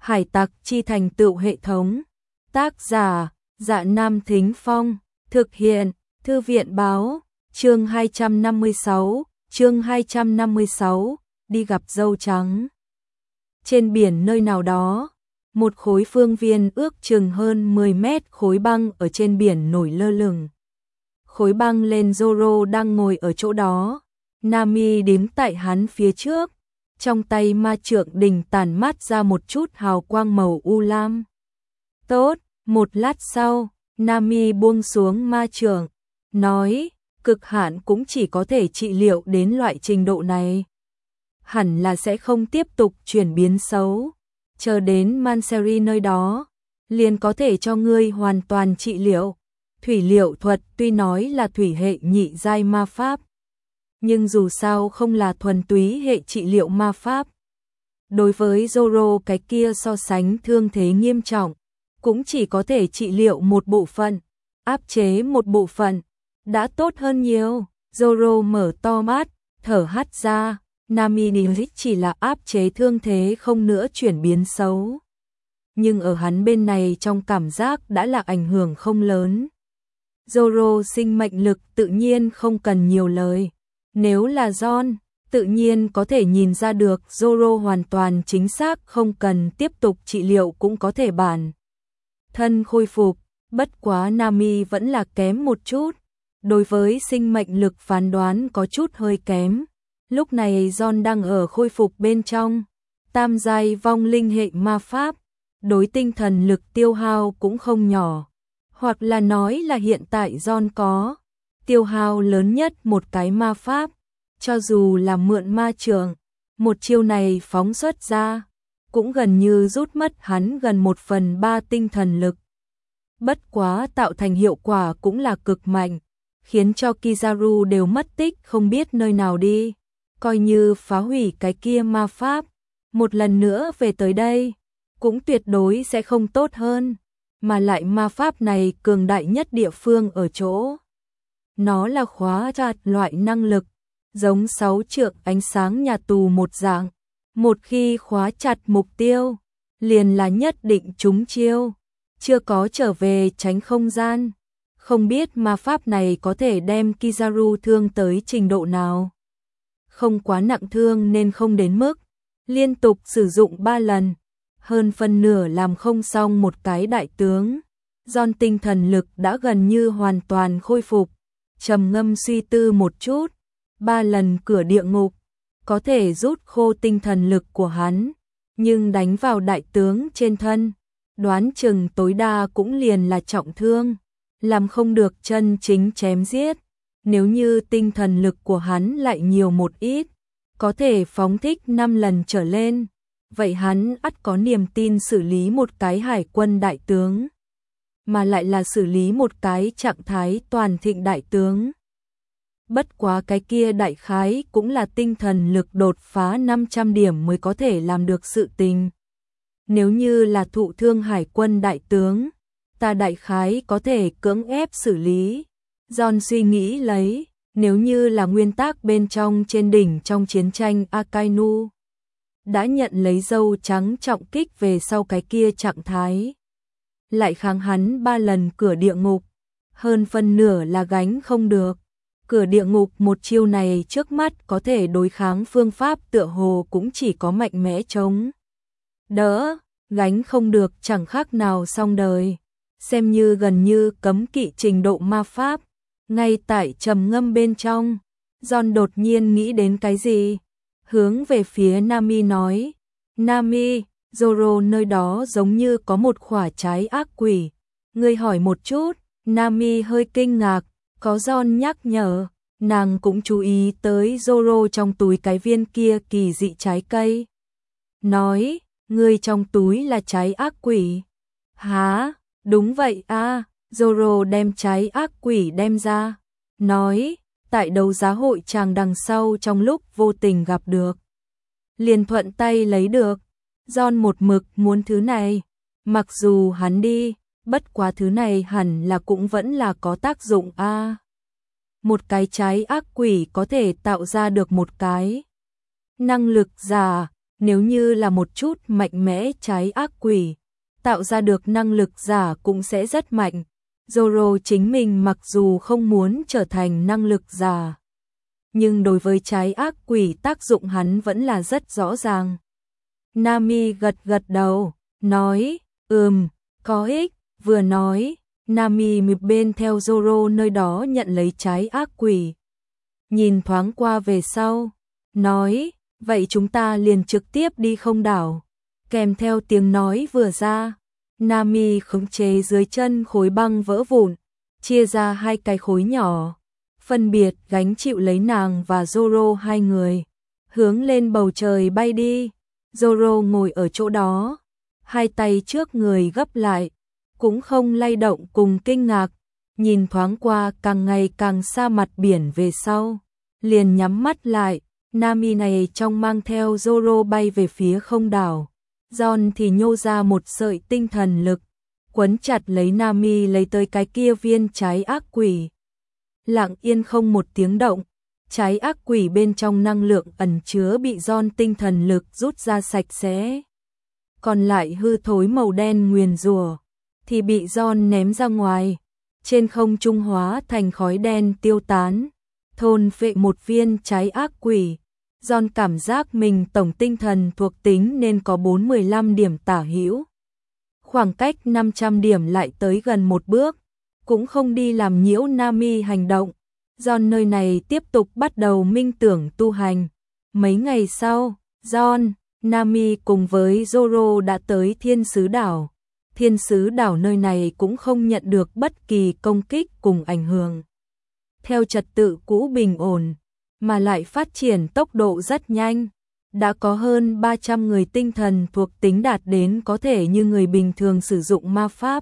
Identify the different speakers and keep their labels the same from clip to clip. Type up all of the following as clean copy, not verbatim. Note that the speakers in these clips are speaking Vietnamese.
Speaker 1: Hải tặc chi thành tựu hệ thống. Tác giả, Dạ Nam Thính Phong. Thực hiện, Thư viện báo. Chương 256, đi gặp dâu trắng. Trên biển nơi nào đó, một khối phương viên ước chừng hơn 10 mét khối băng ở trên biển nổi lơ lửng. Khối băng lên Zoro đang ngồi ở chỗ đó, Nami đếm tại hắn phía trước, trong tay ma trượng đình tản mát ra một chút hào quang màu u lam. Tốt, một lát sau, Nami buông xuống ma trượng, nói, cực hạn cũng chỉ có thể trị liệu đến loại trình độ này. Hẳn là sẽ không tiếp tục chuyển biến xấu, chờ đến Manseri nơi đó, liền có thể cho ngươi hoàn toàn trị liệu. Thủy liệu thuật tuy nói là thủy hệ nhị giai ma pháp, nhưng dù sao không là thuần túy hệ trị liệu ma pháp. Đối với Zoro cái kia so sánh thương thế nghiêm trọng, cũng chỉ có thể trị liệu một bộ phận, áp chế một bộ phận, đã tốt hơn nhiều. Zoro mở to mắt, thở hắt ra, Nami chỉ là áp chế thương thế không nữa chuyển biến xấu. Nhưng ở hắn bên này trong cảm giác đã là ảnh hưởng không lớn. Zoro sinh mệnh lực tự nhiên không cần nhiều lời. Nếu là John, tự nhiên có thể nhìn ra được Zoro hoàn toàn chính xác không cần tiếp tục trị liệu cũng có thể bản thân khôi phục. Bất quá Nami vẫn là kém một chút. Đối với sinh mệnh lực phán đoán có chút hơi kém. Lúc này John đang ở khôi phục bên trong. Tam giai vong linh hệ ma pháp. Đối tinh thần lực tiêu hao cũng không nhỏ. Hoặc là nói là hiện tại John có tiêu hao lớn nhất một cái ma pháp. Cho dù là mượn ma trượng, một chiêu này phóng xuất ra, cũng gần như rút mất hắn gần 1/3 tinh thần lực. Bất quá tạo thành hiệu quả cũng là cực mạnh, khiến cho Kizaru đều mất tích không biết nơi nào đi. Coi như phá hủy cái kia ma pháp, một lần nữa về tới đây, cũng tuyệt đối sẽ không tốt hơn. Mà lại ma pháp này cường đại nhất địa phương ở chỗ. Nó là khóa chặt loại năng lực, giống 6 trượng ánh sáng nhà tù một dạng. Một khi khóa chặt mục tiêu, liền là nhất định trúng chiêu, chưa có trở về tránh không gian. Không biết ma pháp này có thể đem Kizaru thương tới trình độ nào. Không quá nặng thương nên không đến mức liên tục sử dụng 3 lần. Hơn phân nửa làm không xong một cái đại tướng. John tinh thần lực đã gần như hoàn toàn khôi phục. Trầm ngâm suy tư một chút. 3 lần cửa địa ngục có thể rút khô tinh thần lực của hắn, nhưng đánh vào đại tướng trên thân, đoán chừng tối đa cũng liền là trọng thương, làm không được chân chính chém giết. Nếu như tinh thần lực của hắn lại nhiều một ít, có thể phóng thích 5 lần trở lên, vậy hắn ắt có niềm tin xử lý một cái hải quân đại tướng, mà lại là xử lý một cái trạng thái toàn thịnh đại tướng. Bất quá cái kia đại khái cũng là tinh thần lực đột phá 500 điểm mới có thể làm được sự tình. Nếu như là thụ thương hải quân đại tướng, ta đại khái có thể cưỡng ép xử lý. John suy nghĩ lấy, nếu như là nguyên tắc bên trong trên đỉnh trong chiến tranh Akainu, đã nhận lấy dâu trắng trọng kích về sau cái kia trạng thái. Lại kháng hắn 3 lần cửa địa ngục, hơn phân nửa là gánh không được. Cửa địa ngục một chiêu này trước mắt có thể đối kháng phương pháp tựa hồ cũng chỉ có mạnh mẽ chống đỡ, gánh không được chẳng khác nào xong đời. Xem như gần như cấm kỵ trình độ ma pháp. Ngay tại trầm ngâm bên trong, John đột nhiên nghĩ đến cái gì, hướng về phía Nami nói, Nami, Zoro nơi đó giống như có một quả trái ác quỷ, ngươi hỏi một chút. Nami hơi kinh ngạc, có John nhắc nhở, nàng cũng chú ý tới Zoro trong túi cái viên kia kỳ dị trái cây. Nói, ngươi trong túi là trái ác quỷ. Hả, đúng vậy à. Zoro đem trái ác quỷ đem ra, nói, tại đấu giá hội chàng đằng sau trong lúc vô tình gặp được, liền thuận tay lấy được. John một mực muốn thứ này, mặc dù hắn đi, bất quá thứ này hẳn là cũng vẫn là có tác dụng a. Một cái trái ác quỷ có thể tạo ra được một cái năng lực giả, Nếu như là một chút mạnh mẽ trái ác quỷ, tạo ra được năng lực giả cũng sẽ rất mạnh. Zoro chính mình mặc dù không muốn trở thành năng lực giả, nhưng đối với trái ác quỷ tác dụng hắn vẫn là rất rõ ràng. Nami gật gật đầu, nói, có ích, vừa nói, Nami mịp bên theo Zoro nơi đó nhận lấy trái ác quỷ. Nhìn thoáng qua về sau, nói, vậy chúng ta liền trực tiếp đi không đảo. Kèm theo tiếng nói vừa ra, Nami khống chế dưới chân khối băng vỡ vụn, chia ra hai cái khối nhỏ, phân biệt gánh chịu lấy nàng và Zoro hai người, hướng lên bầu trời bay đi. Zoro ngồi ở chỗ đó, hai tay trước người gấp lại, cũng không lay động cùng kinh ngạc, nhìn thoáng qua càng ngày càng xa mặt biển về sau, liền nhắm mắt lại. Nami này trong mang theo Zoro bay về phía không đảo, John thì nhô ra một sợi tinh thần lực, quấn chặt lấy Nami lấy tới cái kia viên trái ác quỷ. Lặng yên không một tiếng động, trái ác quỷ bên trong năng lượng ẩn chứa bị John tinh thần lực rút ra sạch sẽ. Còn lại hư thối màu đen nguyền rủa thì bị John ném ra ngoài, trên không trung hóa thành khói đen tiêu tán, thôn phệ một viên trái ác quỷ. John cảm giác mình tổng tinh thần thuộc tính nên có 415 điểm tả hữu. Khoảng cách 500 điểm lại tới gần một bước, cũng không đi làm nhiễu Nami hành động. John nơi này tiếp tục bắt đầu minh tưởng tu hành. Mấy ngày sau, John, Nami cùng với Zoro đã tới Thiên Sứ Đảo. Thiên Sứ Đảo nơi này cũng không nhận được bất kỳ công kích cùng ảnh hưởng. Theo trật tự cũ bình ổn, mà lại phát triển tốc độ rất nhanh. Đã có hơn 300 người tinh thần thuộc tính đạt đến có thể như người bình thường sử dụng ma pháp,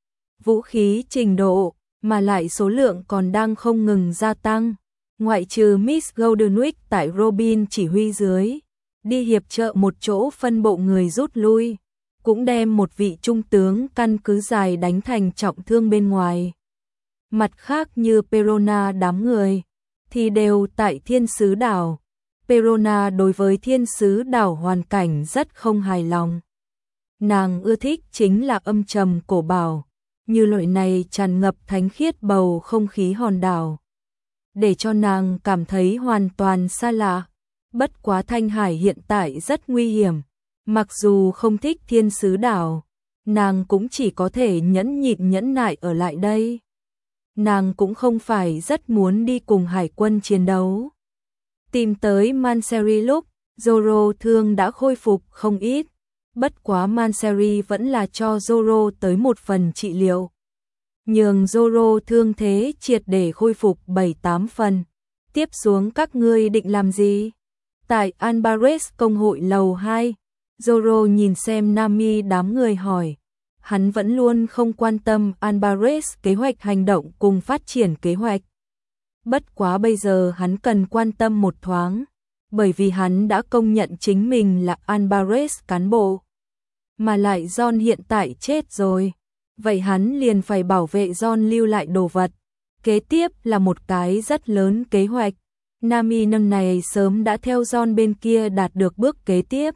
Speaker 1: vũ khí trình độ, mà lại số lượng còn đang không ngừng gia tăng. Ngoại trừ Miss Goldenwick tại Robin chỉ huy dưới, đi hiệp trợ một chỗ phân bộ người rút lui, cũng đem một vị trung tướng căn cứ dài đánh thành trọng thương bên ngoài. Mặt khác như Perona đám người, thì đều tại Thiên Sứ Đảo. Perona đối với Thiên Sứ Đảo hoàn cảnh rất không hài lòng. Nàng ưa thích chính là âm trầm cổ bảo, như loại này tràn ngập thánh khiết bầu không khí hòn đảo, để cho nàng cảm thấy hoàn toàn xa lạ. Bất quá Thanh Hải hiện tại rất nguy hiểm, mặc dù không thích Thiên Sứ Đảo, nàng cũng chỉ có thể nhẫn nhịn nhẫn nại ở lại đây. Nàng cũng không phải rất muốn đi cùng hải quân chiến đấu. Tìm tới Manseri lúc, Zoro thương đã khôi phục không ít. Bất quá Manseri vẫn là cho Zoro tới một phần trị liệu, nhường Zoro thương thế triệt để khôi phục 7-8 phần. Tiếp xuống các ngươi định làm gì? Tại Albares công hội lầu 2, Zoro nhìn xem Nami đám người hỏi. Hắn vẫn luôn không quan tâm Albares kế hoạch hành động cùng phát triển kế hoạch. Bất quá bây giờ hắn cần quan tâm một thoáng, bởi vì hắn đã công nhận chính mình là Albares cán bộ. Mà lại John hiện tại chết rồi, vậy hắn liền phải bảo vệ John lưu lại đồ vật. Kế tiếp là một cái rất lớn kế hoạch. Nami năm này sớm đã theo John bên kia đạt được bước kế tiếp.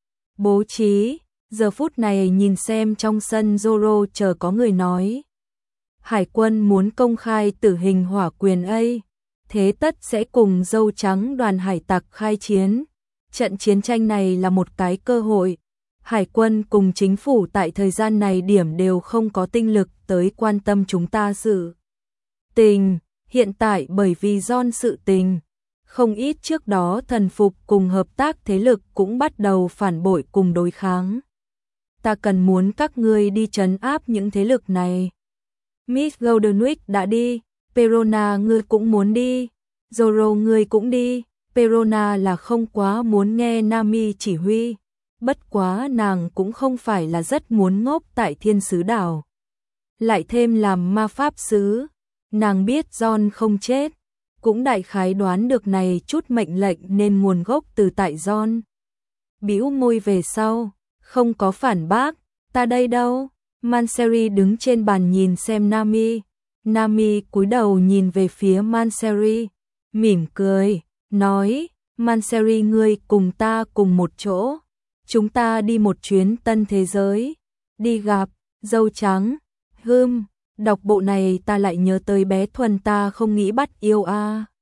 Speaker 1: Bố trí, giờ phút này nhìn xem trong sân Zoro chờ có người nói. Hải quân muốn công khai tử hình hỏa quyền ấy, thế tất sẽ cùng dâu trắng đoàn hải tặc khai chiến. Trận chiến tranh này là một cái cơ hội. Hải quân cùng chính phủ tại thời gian này điểm đều không có tinh lực tới quan tâm chúng ta sự tình. Hiện tại bởi vì John sự tình, không ít trước đó thần phục cùng hợp tác thế lực cũng bắt đầu phản bội cùng đối kháng. Ta cần muốn các ngươi đi trấn áp những thế lực này. Miss Goldenwick đã đi, Perona ngươi cũng muốn đi, Zoro ngươi cũng đi. Perona là không quá muốn nghe Nami chỉ huy, bất quá nàng cũng không phải là rất muốn ngốc tại Thiên Sứ Đảo. Lại thêm làm ma pháp sứ, nàng biết John không chết, cũng đại khái đoán được này chút mệnh lệnh nên nguồn gốc từ tại John. Bĩu môi về sau, không có phản bác, ta đây đâu. Manseri đứng trên bàn nhìn xem Nami. Nami cúi đầu nhìn về phía Manseri, mỉm cười, nói, Manseri ngươi cùng ta cùng một chỗ. Chúng ta đi một chuyến tân thế giới. Đi gặp dâu trắng. Đọc bộ này ta lại nhớ tới bé Thuần ta không nghĩ bắt yêu a.